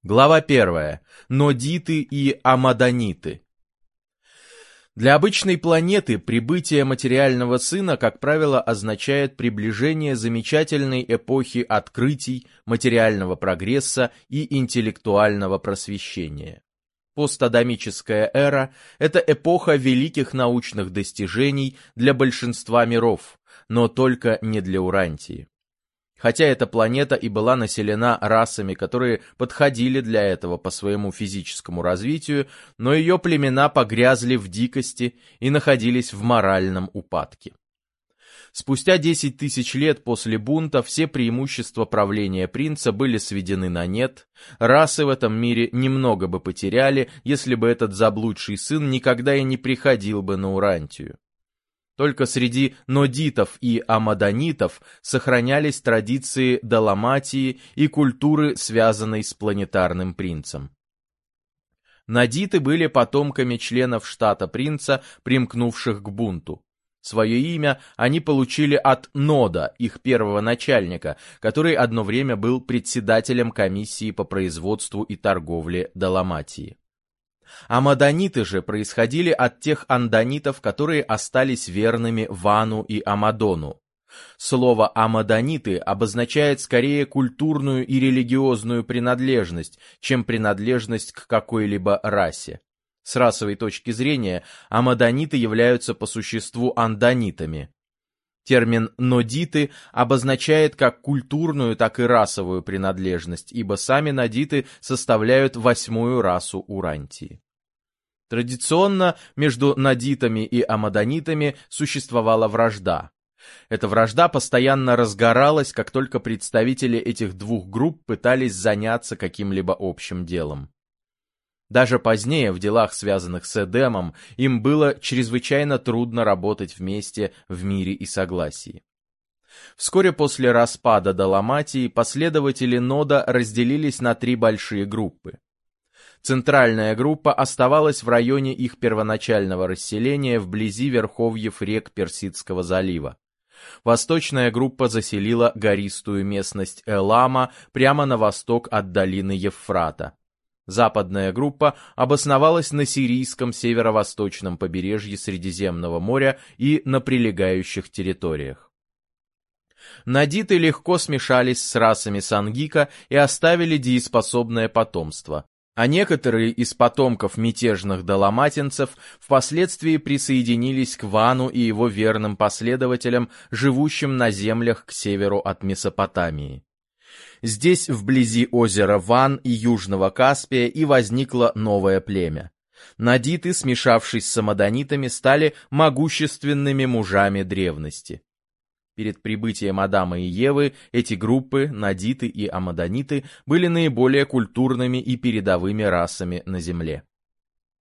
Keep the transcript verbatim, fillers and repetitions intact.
Глава первая. Нодиты и аммоданиты. Для обычной планеты прибытие материального сына, как правило, означает приближение замечательной эпохи открытий, материального прогресса и интеллектуального просвещения. Постадамическая эра – это эпоха великих научных достижений для большинства миров, но только не для Урантии. Хотя эта планета и была населена расами, которые подходили для этого по своему физическому развитию, но ее племена погрязли в дикости и находились в моральном упадке. Спустя десять тысяч лет после бунта все преимущества правления принца были сведены на нет, расы в этом мире немного бы потеряли, если бы этот заблудший сын никогда и не приходил бы на Урантию. Только среди нодитов и аммоданитов сохранялись традиции даламатии и культуры, связанной с планетарным принцем. Нодиты были потомками членов штата принца, примкнувших к бунту. Свое имя они получили от Нода, их первого начальника, который одно время был председателем комиссии по производству и торговле даламатии. Аммоданиты же происходили от тех андонитов, которые остались верными Вану и Амадону. Слово «аммоданиты» обозначает скорее культурную и религиозную принадлежность, чем принадлежность к какой-либо расе. С расовой точки зрения, аммоданиты являются по существу андонитами. Термин «нодиты» обозначает как культурную, так и расовую принадлежность, ибо сами нодиты составляют восьмую расу Урантии. Традиционно между нодитами и аммоданитами существовала вражда. Эта вражда постоянно разгоралась, как только представители этих двух групп пытались заняться каким-либо общим делом. Даже позднее, в делах, связанных с Эдемом, им было чрезвычайно трудно работать вместе в мире и согласии. Вскоре после распада Даламатии последователи Нода разделились на три большие группы. Центральная группа оставалась в районе их первоначального расселения вблизи верховьев рек Персидского залива. Восточная группа заселила гористую местность Элама прямо на восток от долины Евфрата. Западная группа обосновалась на сирийском северо-восточном побережье Средиземного моря и на прилегающих территориях. Нодиты легко смешались с расами Сангика и оставили дееспособное потомство, а некоторые из потомков мятежных даламатинцев впоследствии присоединились к Вану и его верным последователям, живущим на землях к северу от Месопотамии. Здесь, вблизи озера Ван и Южного Каспия, и возникло новое племя. Нодиты, смешавшись с аммодонитами, стали могущественными мужами древности. Перед прибытием Адама и Евы эти группы, нодиты и аммодониты, были наиболее культурными и передовыми расами на Земле.